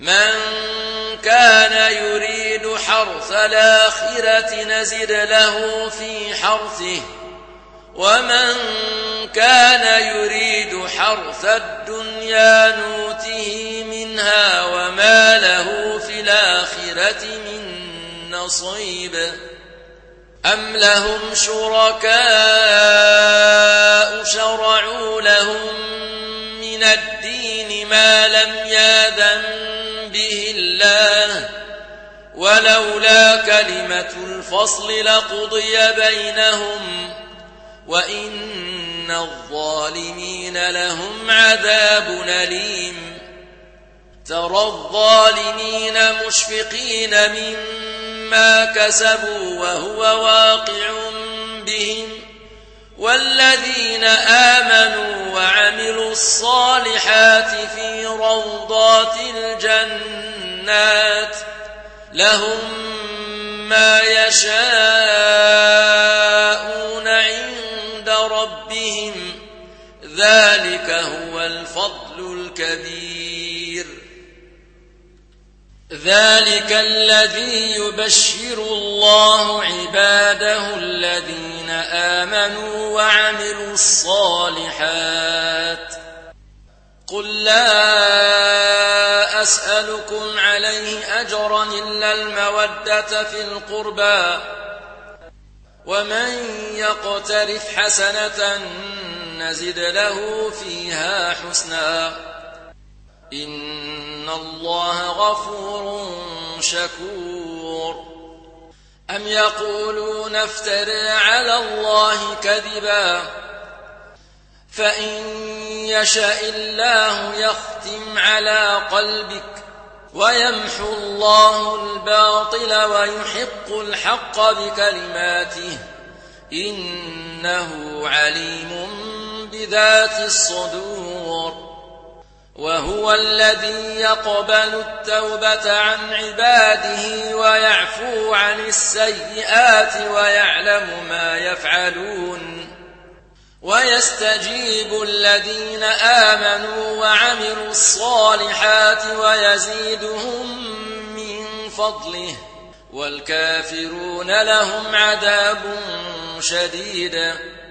من كان يريد حرث الآخرة نزد له في حرثه ومن كان يريد حرث الدنيا نوته منها وما له في الآخرة من نصيب أم لهم شركاء شرعوا لهم من الدين ما لم يأذن به الله ولولا كلمة الفصل لقضي بينهم وإن الظالمين لهم عذاب أليم ترى الظالمين مشفقين مما كسبوا وهو واقع بهم والذين آمنوا وعملوا الصالحات في روضات الجنات لهم ما يشاءون عند ربهم ذلك هو الفضل الكبير ذلك الذي يبشر الله عباده الذين آمنوا وعملوا الصالحات قل لا أسألكم عليه أجرا إلا المودة في القربى ومن يقترف حسنة نزد له فيها حسنا إن الله غفور شكور أم يقولون افترى على الله كذبا فإن يشاء الله يختم على قلبك ويمحو الله الباطل ويحق الحق بكلماته إنه عليم بذات الصدور وهو الذي يقبل التوبة عن عباده ويعفو عن السيئات ويعلم ما يفعلون ويستجيب الذين آمنوا وعملوا الصالحات ويزيدهم من فضله والكافرون لهم عذاب شديد